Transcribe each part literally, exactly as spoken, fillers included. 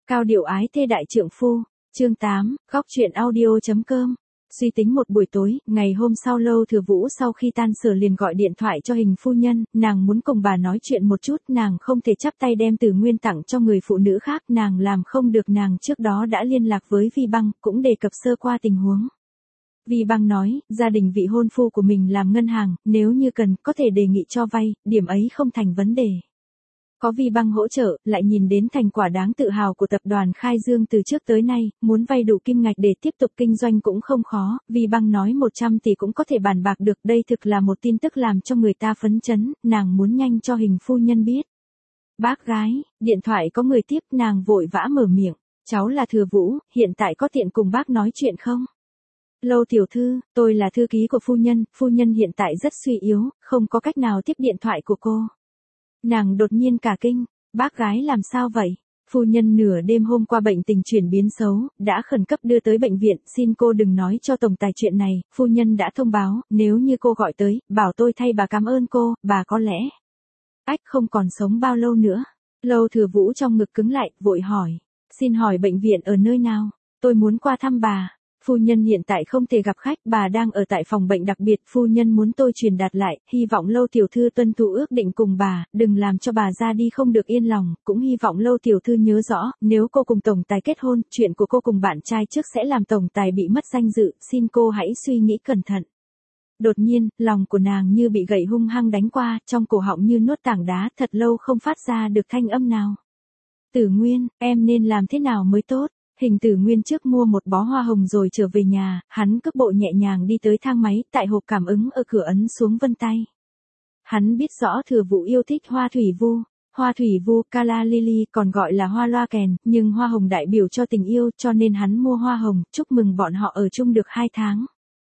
Cao điệu ái thê đại trượng phu, chương tám, góc truyện audio.com. Suy tính một buổi tối, ngày hôm sau Lâu Thừa Vũ sau khi tan sở liền gọi điện thoại cho Hình phu nhân, nàng muốn cùng bà nói chuyện một chút, nàng không thể chắp tay đem Tử Nguyên tặng cho người phụ nữ khác, nàng làm không được. Nàng trước đó đã liên lạc với Vi Băng, cũng đề cập sơ qua tình huống. Vi Băng nói, gia đình vị hôn phu của mình làm ngân hàng, nếu như cần, có thể đề nghị cho vay, điểm ấy không thành vấn đề. Có Vi Băng hỗ trợ, lại nhìn đến thành quả đáng tự hào của tập đoàn Khai Dương từ trước tới nay, muốn vay đủ kim ngạch để tiếp tục kinh doanh cũng không khó, Vi Băng nói một trăm tỷ cũng có thể bàn bạc được, đây thực là một tin tức làm cho người ta phấn chấn, nàng muốn nhanh cho Hình phu nhân biết. Bác gái, điện thoại có người tiếp, nàng vội vã mở miệng, cháu là Thừa Vũ, hiện tại có tiện cùng bác nói chuyện không? Lâu tiểu thư, tôi là thư ký của phu nhân, phu nhân hiện tại rất suy yếu, không có cách nào tiếp điện thoại của cô. Nàng đột nhiên cả kinh, bác gái làm sao vậy? Phu nhân nửa đêm hôm qua bệnh tình chuyển biến xấu, đã khẩn cấp đưa tới bệnh viện, xin cô đừng nói cho tổng tài chuyện này, phu nhân đã thông báo, nếu như cô gọi tới, bảo tôi thay bà cảm ơn cô, bà có lẽ. Ách không còn sống bao lâu nữa. Lâu Thừa Vũ trong ngực cứng lại, vội hỏi, xin hỏi bệnh viện ở nơi nào? Tôi muốn qua thăm bà. Phu nhân hiện tại không thể gặp khách, bà đang ở tại phòng bệnh đặc biệt, phu nhân muốn tôi truyền đạt lại, hy vọng Lâu tiểu thư tuân thủ ước định cùng bà, đừng làm cho bà ra đi không được yên lòng, cũng hy vọng Lâu tiểu thư nhớ rõ, nếu cô cùng tổng tài kết hôn, chuyện của cô cùng bạn trai trước sẽ làm tổng tài bị mất danh dự, xin cô hãy suy nghĩ cẩn thận. Đột nhiên, lòng của nàng như bị gậy hung hăng đánh qua, trong cổ họng như nuốt tảng đá, thật lâu không phát ra được thanh âm nào. Tử Nguyên, em nên làm thế nào mới tốt? Hình Tử Nguyên trước mua một bó hoa hồng rồi trở về nhà, hắn cước bộ nhẹ nhàng đi tới thang máy, tại hộp cảm ứng ở cửa ấn xuống vân tay. Hắn biết rõ Thừa Vũ yêu thích hoa thủy vu, hoa thủy vu, Calla Lily còn gọi là hoa loa kèn, nhưng hoa hồng đại biểu cho tình yêu, cho nên hắn mua hoa hồng, chúc mừng bọn họ ở chung được hai tháng.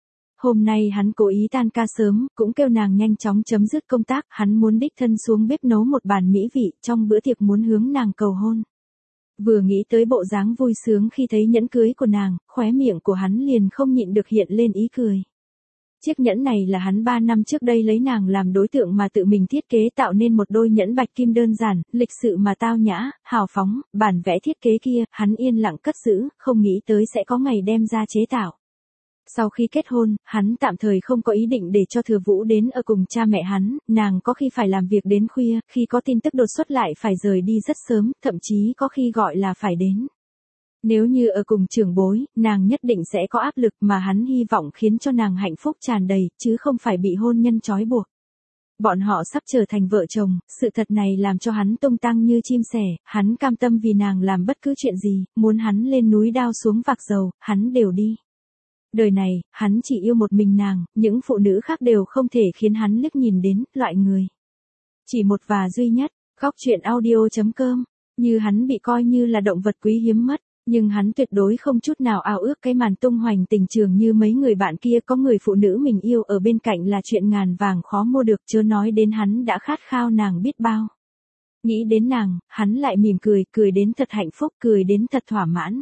Hôm nay hắn cố ý tan ca sớm, cũng kêu nàng nhanh chóng chấm dứt công tác, hắn muốn đích thân xuống bếp nấu một bàn mỹ vị, trong bữa tiệc muốn hướng nàng cầu hôn. Vừa nghĩ tới bộ dáng vui sướng khi thấy nhẫn cưới của nàng, khóe miệng của hắn liền không nhịn được hiện lên ý cười. Chiếc nhẫn này là hắn ba năm trước đây lấy nàng làm đối tượng mà tự mình thiết kế tạo nên một đôi nhẫn bạch kim đơn giản, lịch sự mà tao nhã, hào phóng, bản vẽ thiết kế kia, hắn yên lặng cất giữ, không nghĩ tới sẽ có ngày đem ra chế tạo. Sau khi kết hôn, hắn tạm thời không có ý định để cho Thừa Vũ đến ở cùng cha mẹ hắn, nàng có khi phải làm việc đến khuya, khi có tin tức đột xuất lại phải rời đi rất sớm, thậm chí có khi gọi là phải đến. Nếu như ở cùng trưởng bối, nàng nhất định sẽ có áp lực mà hắn hy vọng khiến cho nàng hạnh phúc tràn đầy, chứ không phải bị hôn nhân trói buộc. Bọn họ sắp trở thành vợ chồng, sự thật này làm cho hắn tung tăng như chim sẻ, hắn cam tâm vì nàng làm bất cứ chuyện gì, muốn hắn lên núi đao xuống vạc dầu, hắn đều đi. Đời này, hắn chỉ yêu một mình nàng, những phụ nữ khác đều không thể khiến hắn liếc nhìn đến, loại người. Chỉ một và duy nhất, góc truyện audio.com, như hắn bị coi như là động vật quý hiếm mất, nhưng hắn tuyệt đối không chút nào ao ước cái màn tung hoành tình trường như mấy người bạn kia, có người phụ nữ mình yêu ở bên cạnh là chuyện ngàn vàng khó mua được, chớ nói đến hắn đã khát khao nàng biết bao. Nghĩ đến nàng, hắn lại mỉm cười, cười đến thật hạnh phúc, cười đến thật thỏa mãn.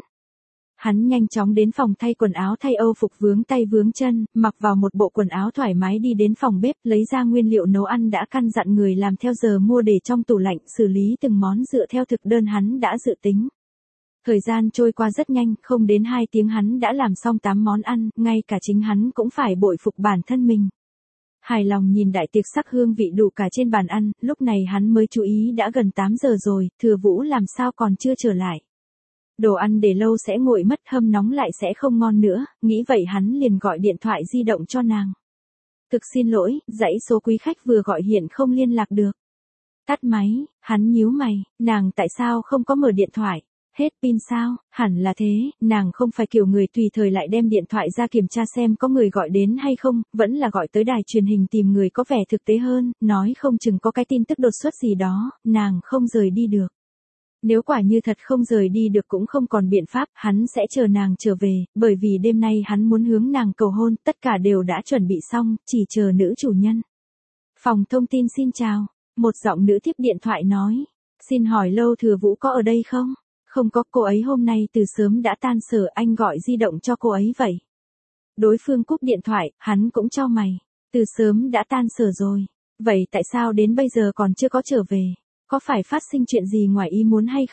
Hắn nhanh chóng đến phòng thay quần áo thay Âu phục vướng tay vướng chân, mặc vào một bộ quần áo thoải mái đi đến phòng bếp, lấy ra nguyên liệu nấu ăn đã căn dặn người làm theo giờ mua để trong tủ lạnh, xử lý từng món dựa theo thực đơn hắn đã dự tính. Thời gian trôi qua rất nhanh, không đến hai tiếng hắn đã làm xong tám món ăn, ngay cả chính hắn cũng phải bội phục bản thân mình. Hài lòng nhìn đại tiệc sắc hương vị đủ cả trên bàn ăn, lúc này hắn mới chú ý đã gần tám giờ rồi, Thừa Vũ làm sao còn chưa trở lại. Đồ ăn để lâu sẽ nguội mất, hâm nóng lại sẽ không ngon nữa, nghĩ vậy hắn liền gọi điện thoại di động cho nàng. Thực xin lỗi, dãy số quý khách vừa gọi hiện không liên lạc được. Tắt máy, hắn nhíu mày, nàng tại sao không có mở điện thoại? Hết pin sao? Hẳn là thế, nàng không phải kiểu người tùy thời lại đem điện thoại ra kiểm tra xem có người gọi đến hay không, vẫn là gọi tới đài truyền hình tìm người có vẻ thực tế hơn, nói không chừng có cái tin tức đột xuất gì đó, nàng không rời đi được. Nếu quả như thật không rời đi được cũng không còn biện pháp, hắn sẽ chờ nàng trở về, bởi vì đêm nay hắn muốn hướng nàng cầu hôn, tất cả đều đã chuẩn bị xong, chỉ chờ nữ chủ nhân. Phòng thông tin xin chào, một giọng nữ tiếp điện thoại nói, xin hỏi Lâu Thừa Vũ có ở đây không? Không có, cô ấy hôm nay từ sớm đã tan sở, anh gọi di động cho cô ấy vậy. Đối phương cúp điện thoại, hắn cũng chau mày, từ sớm đã tan sở rồi, vậy tại sao đến bây giờ còn chưa có trở về? Có phải phát sinh chuyện gì ngoài ý muốn hay không?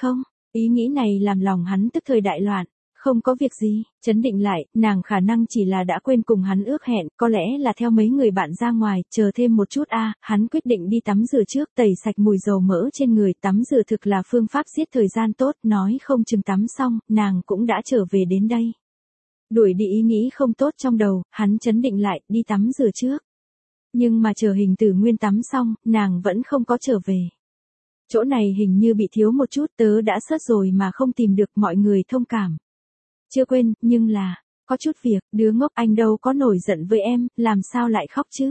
Ý nghĩ này làm lòng hắn tức thời đại loạn. Không có việc gì, trấn định lại, nàng khả năng chỉ là đã quên cùng hắn ước hẹn, có lẽ là theo mấy người bạn ra ngoài, chờ thêm một chút a. Hắn quyết định đi tắm rửa trước, tẩy sạch mùi dầu mỡ trên người, tắm rửa thực là phương pháp giết thời gian tốt, nói không chừng tắm xong, nàng cũng đã trở về đến đây. Đuổi đi ý nghĩ không tốt trong đầu, hắn trấn định lại, đi tắm rửa trước. Nhưng mà chờ Hình Tử Nguyên tắm xong, nàng vẫn không có trở về. Chỗ này hình như bị thiếu một chút, tớ đã search rồi mà không tìm được, mọi người thông cảm. Chưa quên, nhưng là, có chút việc, đứa ngốc, anh đâu có nổi giận với em, làm sao lại khóc chứ?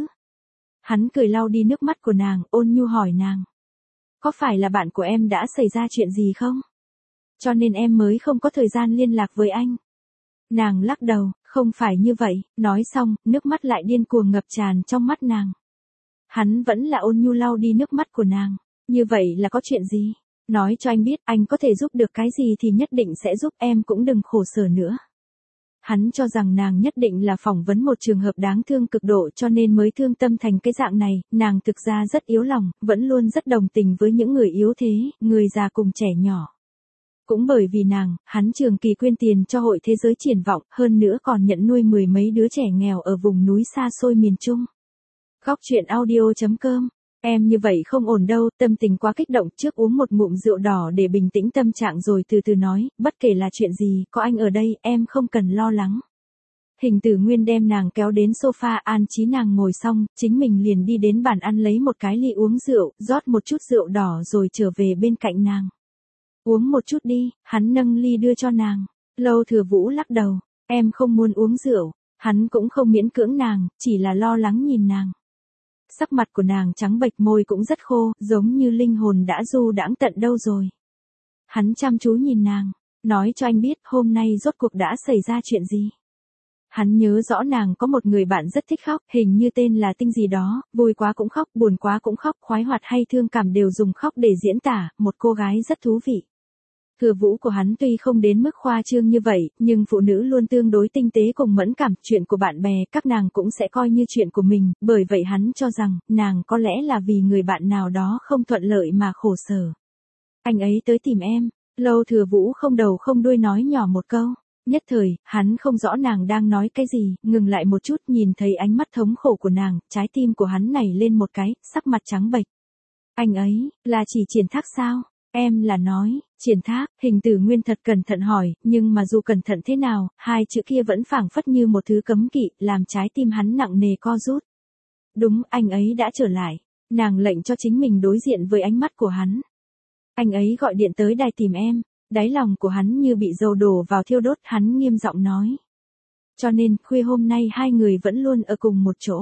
Hắn cười lau đi nước mắt của nàng, ôn nhu hỏi nàng. Có phải là bạn của em đã xảy ra chuyện gì không? Cho nên em mới không có thời gian liên lạc với anh. Nàng lắc đầu, không phải như vậy, nói xong, nước mắt lại điên cuồng ngập tràn trong mắt nàng. Hắn vẫn là ôn nhu lau đi nước mắt của nàng. Như vậy là có chuyện gì? Nói cho anh biết, anh có thể giúp được cái gì thì nhất định sẽ giúp, em cũng đừng khổ sở nữa. Hắn cho rằng nàng nhất định là phỏng vấn một trường hợp đáng thương cực độ cho nên mới thương tâm thành cái dạng này, nàng thực ra rất yếu lòng, vẫn luôn rất đồng tình với những người yếu thế, người già cùng trẻ nhỏ. Cũng bởi vì nàng, hắn trường kỳ quyên tiền cho Hội Thế Giới Triển Vọng, hơn nữa còn nhận nuôi mười mấy đứa trẻ nghèo ở vùng núi xa xôi miền Trung. Góc truyện audio chấm com. Em như vậy không ổn đâu, tâm tình quá kích động, trước uống một ngụm rượu đỏ để bình tĩnh tâm trạng rồi từ từ nói, bất kể là chuyện gì, có anh ở đây, em không cần lo lắng. Hình Tử Nguyên đem nàng kéo đến sofa, an trí nàng ngồi xong, chính mình liền đi đến bàn ăn lấy một cái ly uống rượu, rót một chút rượu đỏ rồi trở về bên cạnh nàng. Uống một chút đi, hắn nâng ly đưa cho nàng. Lâu Thừa Vũ lắc đầu, em không muốn uống rượu, hắn cũng không miễn cưỡng nàng, chỉ là lo lắng nhìn nàng. Sắc mặt của nàng trắng bệch, môi cũng rất khô, giống như linh hồn đã du đãng tận đâu rồi. Hắn chăm chú nhìn nàng, nói cho anh biết hôm nay rốt cuộc đã xảy ra chuyện gì. Hắn nhớ rõ nàng có một người bạn rất thích khóc, hình như tên là Tinh gì đó, vui quá cũng khóc, buồn quá cũng khóc, khoái hoạt hay thương cảm đều dùng khóc để diễn tả, một cô gái rất thú vị. Thừa Vũ của hắn tuy không đến mức khoa trương như vậy, nhưng phụ nữ luôn tương đối tinh tế cùng mẫn cảm, chuyện của bạn bè, các nàng cũng sẽ coi như chuyện của mình, bởi vậy hắn cho rằng, nàng có lẽ là vì người bạn nào đó không thuận lợi mà khổ sở. Anh ấy tới tìm em, Lâu Thừa Vũ không đầu không đuôi nói nhỏ một câu, nhất thời, hắn không rõ nàng đang nói cái gì, ngừng lại một chút nhìn thấy ánh mắt thống khổ của nàng, trái tim của hắn nảy lên một cái, sắc mặt trắng bệch. Anh ấy, là chỉ Triển Thác sao? Em là nói, Triển Thác, Hình Tử Nguyên thật cẩn thận hỏi, nhưng mà dù cẩn thận thế nào, hai chữ kia vẫn phảng phất như một thứ cấm kỵ, làm trái tim hắn nặng nề co rút. Đúng, anh ấy đã trở lại. Nàng lệnh cho chính mình đối diện với ánh mắt của hắn. Anh ấy gọi điện tới đài tìm em, đáy lòng của hắn như bị dầu đổ vào thiêu đốt, hắn nghiêm giọng nói. Cho nên, khuya hôm nay hai người vẫn luôn ở cùng một chỗ.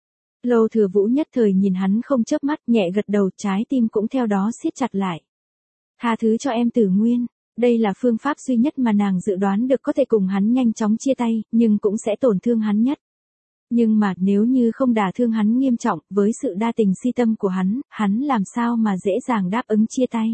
Lâu Thừa Vũ nhất thời nhìn hắn không chớp mắt, nhẹ gật đầu, trái tim cũng theo đó siết chặt lại. Tha thứ cho em Tử Nguyên, đây là phương pháp duy nhất mà nàng dự đoán được có thể cùng hắn nhanh chóng chia tay, nhưng cũng sẽ tổn thương hắn nhất. Nhưng mà nếu như không đả thương hắn nghiêm trọng, với sự đa tình si tâm của hắn, hắn làm sao mà dễ dàng đáp ứng chia tay.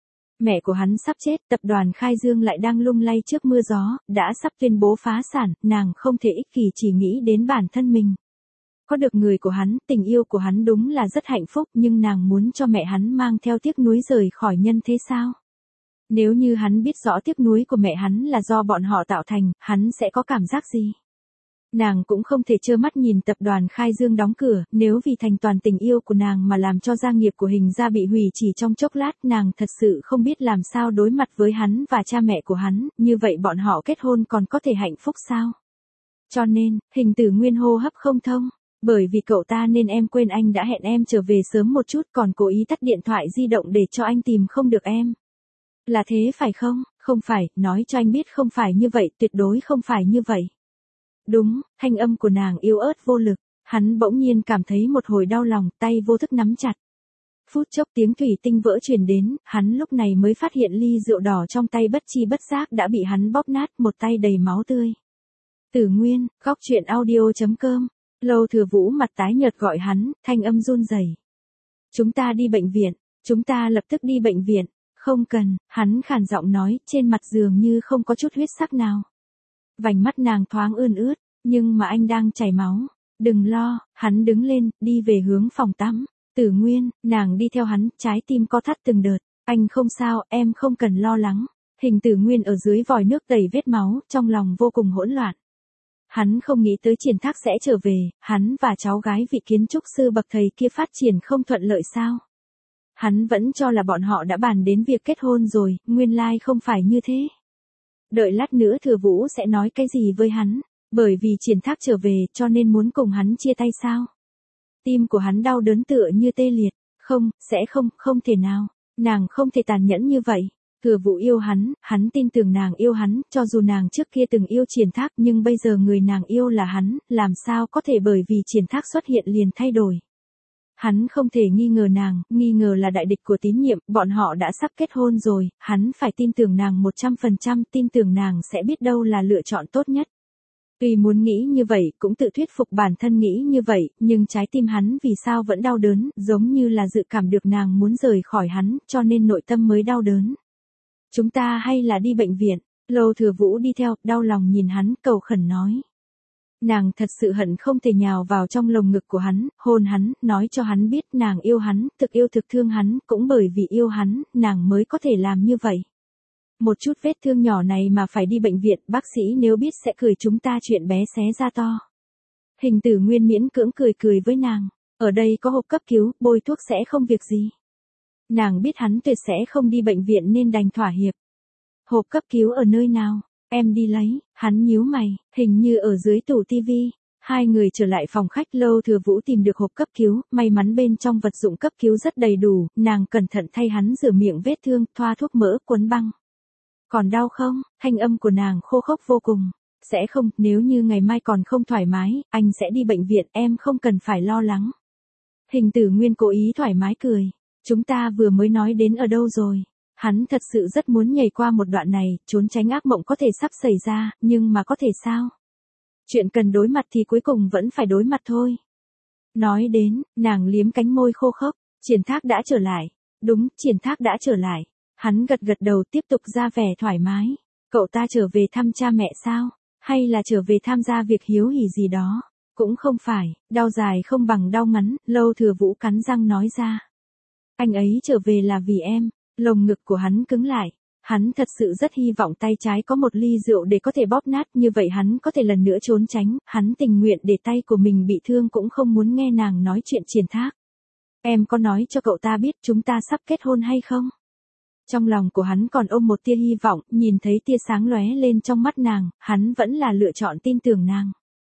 Mẹ của hắn sắp chết, tập đoàn Khai Dương lại đang lung lay trước mưa gió, đã sắp tuyên bố phá sản, nàng không thể ích kỷ chỉ nghĩ đến bản thân mình. Có được người của hắn, tình yêu của hắn đúng là rất hạnh phúc, nhưng nàng muốn cho mẹ hắn mang theo tiếc nuối rời khỏi nhân thế sao? Nếu như hắn biết rõ tiếc nuối của mẹ hắn là do bọn họ tạo thành, hắn sẽ có cảm giác gì? Nàng cũng không thể trơ mắt nhìn tập đoàn Khai Dương đóng cửa, nếu vì thành toàn tình yêu của nàng mà làm cho gia nghiệp của Hình gia bị hủy chỉ trong chốc lát, nàng thật sự không biết làm sao đối mặt với hắn và cha mẹ của hắn, như vậy bọn họ kết hôn còn có thể hạnh phúc sao? Cho nên, Hình Tử Nguyên hô hấp không thông. Bởi vì cậu ta nên em quên anh đã hẹn em trở về sớm một chút, còn cố ý tắt điện thoại di động để cho anh tìm không được em. Là thế phải không? Không phải, nói cho anh biết không phải như vậy, tuyệt đối không phải như vậy. Đúng, thanh âm của nàng yếu ớt vô lực, hắn bỗng nhiên cảm thấy một hồi đau lòng, tay vô thức nắm chặt. Phút chốc tiếng thủy tinh vỡ truyền đến, hắn lúc này mới phát hiện ly rượu đỏ trong tay bất chi bất giác đã bị hắn bóp nát, một tay đầy máu tươi. Tử Nguyên, góc truyện audio chấm com. Lâu Thừa Vũ mặt tái nhợt gọi hắn, thanh âm run rẩy. Chúng ta đi bệnh viện, chúng ta lập tức đi bệnh viện, không cần, hắn khàn giọng nói, trên mặt dường như không có chút huyết sắc nào. Vành mắt nàng thoáng ươn ướt, nhưng mà anh đang chảy máu, đừng lo, hắn đứng lên, đi về hướng phòng tắm. Tử Nguyên, nàng đi theo hắn, trái tim co thắt từng đợt, Anh không sao, em không cần lo lắng. Hình Tử Nguyên ở dưới vòi nước đầy vết máu, trong lòng vô cùng hỗn loạn. Hắn không nghĩ tới Triển Thác sẽ trở về, hắn và cháu gái vị kiến trúc sư bậc thầy kia phát triển không thuận lợi sao? Hắn vẫn cho là bọn họ đã bàn đến việc kết hôn rồi, nguyên lai không phải như thế. Đợi lát nữa Thừa Vũ sẽ nói cái gì với hắn, bởi vì Triển Thác trở về cho nên muốn cùng hắn chia tay sao? Tim của hắn đau đớn tựa như tê liệt, không, sẽ không, không thể nào, nàng không thể tàn nhẫn như vậy. Thừa Vũ yêu hắn, hắn tin tưởng nàng yêu hắn, cho dù nàng trước kia từng yêu Triển Thác nhưng bây giờ người nàng yêu là hắn, làm sao có thể bởi vì Triển Thác xuất hiện liền thay đổi. Hắn không thể nghi ngờ nàng, nghi ngờ là đại địch của tín nhiệm, bọn họ đã sắp kết hôn rồi, hắn phải tin tưởng nàng một trăm phần trăm, tin tưởng nàng sẽ biết đâu là lựa chọn tốt nhất. Tuy muốn nghĩ như vậy, cũng tự thuyết phục bản thân nghĩ như vậy, nhưng trái tim hắn vì sao vẫn đau đớn, giống như là dự cảm được nàng muốn rời khỏi hắn, cho nên nội tâm mới đau đớn. Chúng ta hay là đi bệnh viện, Lâu Thừa Vũ đi theo, đau lòng nhìn hắn, cầu khẩn nói. Nàng thật sự hận không thể nhào vào trong lồng ngực của hắn, hôn hắn, nói cho hắn biết nàng yêu hắn, thực yêu thực thương hắn, cũng bởi vì yêu hắn, nàng mới có thể làm như vậy. Một chút vết thương nhỏ này mà phải đi bệnh viện, bác sĩ nếu biết sẽ cười chúng ta chuyện bé xé ra to. Hình Tử Nguyên miễn cưỡng cười cười với nàng, ở đây có hộp cấp cứu, bôi thuốc sẽ không việc gì. Nàng biết hắn tuyệt sẽ không đi bệnh viện nên đành thỏa hiệp. Hộp cấp cứu ở nơi nào? Em đi lấy, hắn nhíu mày, hình như ở dưới tủ tivi. Hai người trở lại phòng khách, Lâu Thừa Vũ tìm được hộp cấp cứu, may mắn bên trong vật dụng cấp cứu rất đầy đủ, nàng cẩn thận thay hắn rửa miệng vết thương, thoa thuốc mỡ, quấn băng. Còn đau không? Thanh âm của nàng khô khốc vô cùng. Sẽ không, nếu như ngày mai còn không thoải mái, anh sẽ đi bệnh viện, em không cần phải lo lắng. Hình Tử Nguyên cố ý thoải mái cười. Chúng ta vừa mới nói đến ở đâu rồi? Hắn thật sự rất muốn nhảy qua một đoạn này, trốn tránh ác mộng có thể sắp xảy ra, nhưng mà có thể sao? Chuyện cần đối mặt thì cuối cùng vẫn phải đối mặt thôi. Nói đến, nàng liếm cánh môi khô khốc, Triển Thác đã trở lại. Đúng, Triển Thác đã trở lại. Hắn gật gật đầu tiếp tục ra vẻ thoải mái. Cậu ta trở về thăm cha mẹ sao? Hay là trở về tham gia việc hiếu hỉ gì đó? Cũng không phải, đau dài không bằng đau ngắn, Lâu Thừa Vũ cắn răng nói ra. Anh ấy trở về là vì em. Lồng ngực của hắn cứng lại. Hắn thật sự rất hy vọng tay trái có một ly rượu để có thể bóp nát, như vậy hắn có thể lần nữa trốn tránh, hắn tình nguyện để tay của mình bị thương cũng không muốn nghe nàng nói chuyện Triển Thác. Em có nói cho cậu ta biết chúng ta sắp kết hôn hay không? Trong lòng của hắn còn ôm một tia hy vọng, nhìn thấy tia sáng lóe lên trong mắt nàng, hắn vẫn là lựa chọn tin tưởng nàng.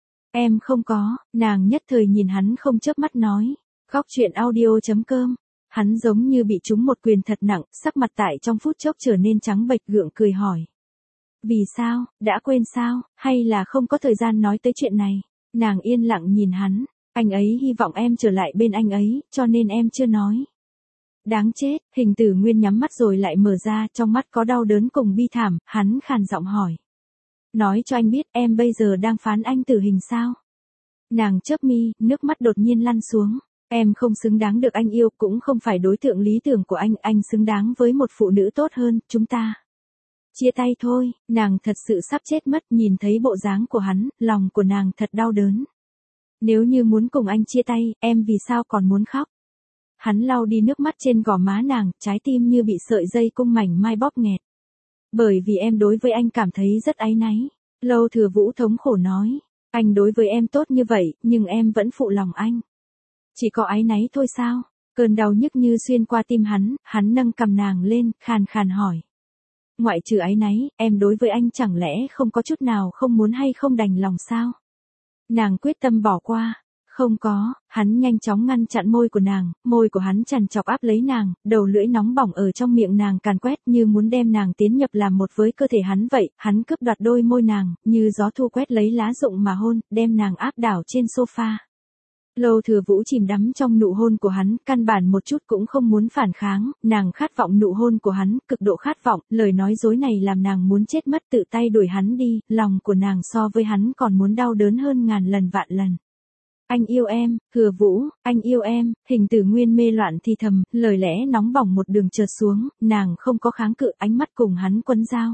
Em không có, nàng nhất thời nhìn hắn không chớp mắt nói. Góc truyện audio chấm com. Hắn giống như bị trúng một quyền thật nặng, sắc mặt tại trong phút chốc trở nên trắng bệch, gượng cười hỏi. Vì sao, đã quên sao, hay là không có thời gian nói tới chuyện này? Nàng yên lặng nhìn hắn, anh ấy hy vọng em trở lại bên anh ấy, cho nên em chưa nói. Đáng chết, Hình Tử Nguyên nhắm mắt rồi lại mở ra, trong mắt có đau đớn cùng bi thảm, hắn khàn giọng hỏi. Nói cho anh biết em bây giờ đang phán anh tử hình sao? Nàng chớp mi, nước mắt đột nhiên lăn xuống. Em không xứng đáng được anh yêu, cũng không phải đối tượng lý tưởng của anh, anh xứng đáng với một phụ nữ tốt hơn, chúng ta. Chia tay thôi, nàng thật sự sắp chết mất, nhìn thấy bộ dáng của hắn, lòng của nàng thật đau đớn. Nếu như muốn cùng anh chia tay, em vì sao còn muốn khóc? Hắn lau đi nước mắt trên gò má nàng, trái tim như bị sợi dây cung mảnh mai bóp nghẹt. Bởi vì em đối với anh cảm thấy rất áy náy. Lâu Thừa Vũ thống khổ nói, anh đối với em tốt như vậy, nhưng em vẫn phụ lòng anh. Chỉ có áy náy thôi sao? Cơn đau nhức như xuyên qua tim hắn, hắn nâng cằm nàng lên, khàn khàn hỏi. Ngoại trừ áy náy, em đối với anh chẳng lẽ không có chút nào không muốn hay không đành lòng sao? Nàng quyết tâm bỏ qua. Không có, hắn nhanh chóng ngăn chặn môi của nàng, môi của hắn chằn chọc áp lấy nàng, đầu lưỡi nóng bỏng ở trong miệng nàng càn quét như muốn đem nàng tiến nhập làm một với cơ thể hắn vậy, hắn cướp đoạt đôi môi nàng, như gió thu quét lấy lá rụng mà hôn, đem nàng áp đảo trên sofa. Lâu Thừa Vũ chìm đắm trong nụ hôn của hắn, căn bản một chút cũng không muốn phản kháng, nàng khát vọng nụ hôn của hắn, cực độ khát vọng, lời nói dối này làm nàng muốn chết mất, tự tay đuổi hắn đi, lòng của nàng so với hắn còn muốn đau đớn hơn ngàn lần vạn lần. Anh yêu em, Thừa Vũ, anh yêu em, Hình Tử Nguyên mê loạn thì thầm, lời lẽ nóng bỏng một đường trượt xuống, nàng không có kháng cự, ánh mắt cùng hắn quấn dao.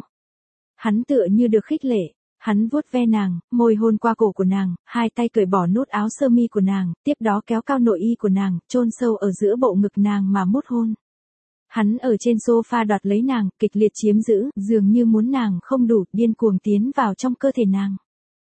Hắn tựa như được khích lệ. Hắn vuốt ve nàng, môi hôn qua cổ của nàng, hai tay cởi bỏ nút áo sơ mi của nàng, tiếp đó kéo cao nội y của nàng, chôn sâu ở giữa bộ ngực nàng mà mút hôn. Hắn ở trên sofa đoạt lấy nàng, kịch liệt chiếm giữ, dường như muốn nàng không đủ, điên cuồng tiến vào trong cơ thể nàng.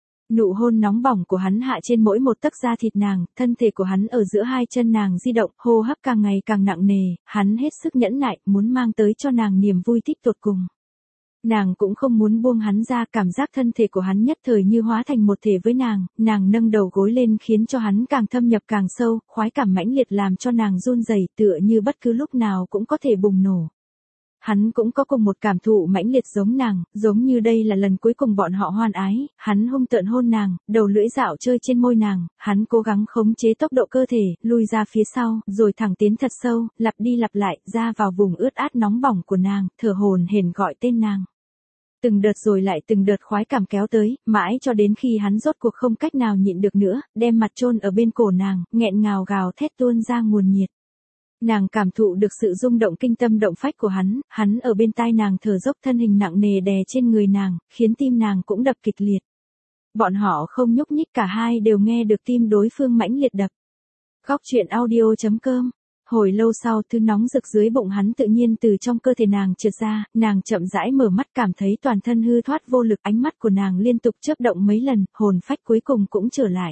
Nụ hôn nóng bỏng của hắn hạ trên mỗi một tấc da thịt nàng, thân thể của hắn ở giữa hai chân nàng di động, hô hấp càng ngày càng nặng nề, hắn hết sức nhẫn nại, muốn mang tới cho nàng niềm vui thích tột cùng. Nàng cũng không muốn buông hắn ra, cảm giác thân thể của hắn nhất thời như hóa thành một thể với nàng, nàng nâng đầu gối lên khiến cho hắn càng thâm nhập càng sâu, khoái cảm mãnh liệt làm cho nàng run rẩy, tựa như bất cứ lúc nào cũng có thể bùng nổ. Hắn cũng có cùng một cảm thụ mãnh liệt giống nàng, giống như đây là lần cuối cùng bọn họ hoan ái, hắn hung tợn hôn nàng, đầu lưỡi dạo chơi trên môi nàng, hắn cố gắng khống chế tốc độ cơ thể, lui ra phía sau, rồi thẳng tiến thật sâu, lặp đi lặp lại, ra vào vùng ướt át nóng bỏng của nàng, thở hổn hển gọi tên nàng. Từng đợt rồi lại từng đợt khoái cảm kéo tới, mãi cho đến khi hắn rốt cuộc không cách nào nhịn được nữa, đem mặt chôn ở bên cổ nàng, nghẹn ngào gào thét tuôn ra nguồn nhiệt. Nàng cảm thụ được sự rung động kinh tâm động phách của hắn, hắn ở bên tai nàng thở dốc, thân hình nặng nề đè trên người nàng, khiến tim nàng cũng đập kịch liệt. Bọn họ không nhúc nhích, cả hai đều nghe được tim đối phương mãnh liệt đập. Góc truyện audio chấm com. Hồi lâu sau, thứ nóng rực dưới bụng hắn tự nhiên từ trong cơ thể nàng trượt ra, nàng chậm rãi mở mắt, cảm thấy toàn thân hư thoát vô lực, ánh mắt của nàng liên tục chớp động mấy lần, hồn phách cuối cùng cũng trở lại.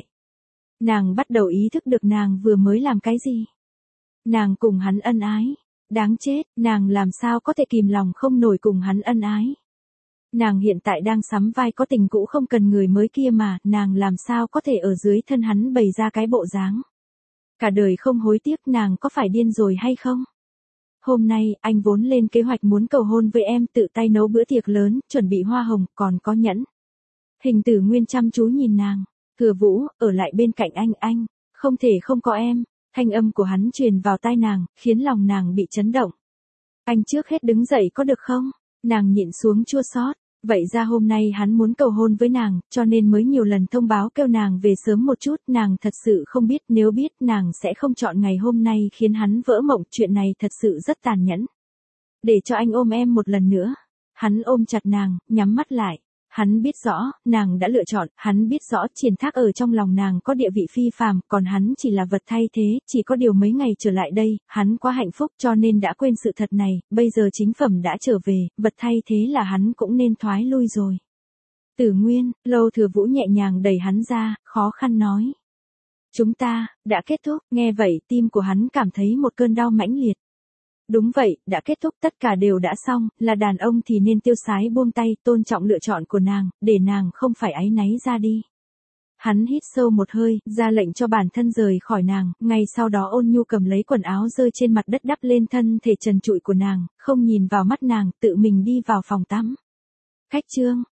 Nàng bắt đầu ý thức được nàng vừa mới làm cái gì. Nàng cùng hắn ân ái. Đáng chết, nàng làm sao có thể kìm lòng không nổi cùng hắn ân ái. Nàng hiện tại đang sắm vai có tình cũ không cần người mới kia mà, nàng làm sao có thể ở dưới thân hắn bày ra cái bộ dáng. Cả đời không hối tiếc, nàng có phải điên rồi hay không? Hôm nay, anh vốn lên kế hoạch muốn cầu hôn với em, tự tay nấu bữa tiệc lớn, chuẩn bị hoa hồng, còn có nhẫn. Hình Tử Nguyên chăm chú nhìn nàng. Thừa Vũ, ở lại bên cạnh anh, anh, không thể không có em. Thanh âm của hắn truyền vào tai nàng, khiến lòng nàng bị chấn động. Anh trước hết đứng dậy có được không? Nàng nhịn xuống chua xót. Vậy ra hôm nay hắn muốn cầu hôn với nàng, cho nên mới nhiều lần thông báo kêu nàng về sớm một chút, nàng thật sự không biết, nếu biết nàng sẽ không chọn ngày hôm nay khiến hắn vỡ mộng, chuyện này thật sự rất tàn nhẫn. Để cho anh ôm em một lần nữa. Hắn ôm chặt nàng, nhắm mắt lại. Hắn biết rõ, nàng đã lựa chọn, hắn biết rõ Triển Thác ở trong lòng nàng có địa vị phi phàm, còn hắn chỉ là vật thay thế, chỉ có điều mấy ngày trở lại đây, hắn quá hạnh phúc cho nên đã quên sự thật này, bây giờ chính phẩm đã trở về, vật thay thế là hắn cũng nên thoái lui rồi. Tử Nguyên, Lâu Thừa Vũ nhẹ nhàng đẩy hắn ra, khó khăn nói. Chúng ta, đã kết thúc, nghe vậy tim của hắn cảm thấy một cơn đau mãnh liệt. Đúng vậy, đã kết thúc, tất cả đều đã xong, là đàn ông thì nên tiêu sái buông tay, tôn trọng lựa chọn của nàng, để nàng không phải áy náy ra đi. Hắn hít sâu một hơi, ra lệnh cho bản thân rời khỏi nàng, ngay sau đó ôn nhu cầm lấy quần áo rơi trên mặt đất đắp lên thân thể trần trụi của nàng, không nhìn vào mắt nàng, tự mình đi vào phòng tắm. Khách trương,